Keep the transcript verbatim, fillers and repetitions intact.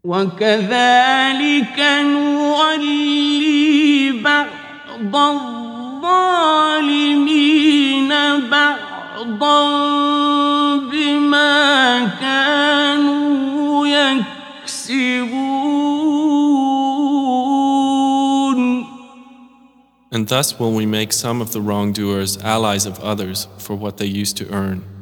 وكذلك نولي بعض الظالمين بعضا بما كانوا يكسبون. And thus will we make some of the wrongdoers allies of others for what they used to earn.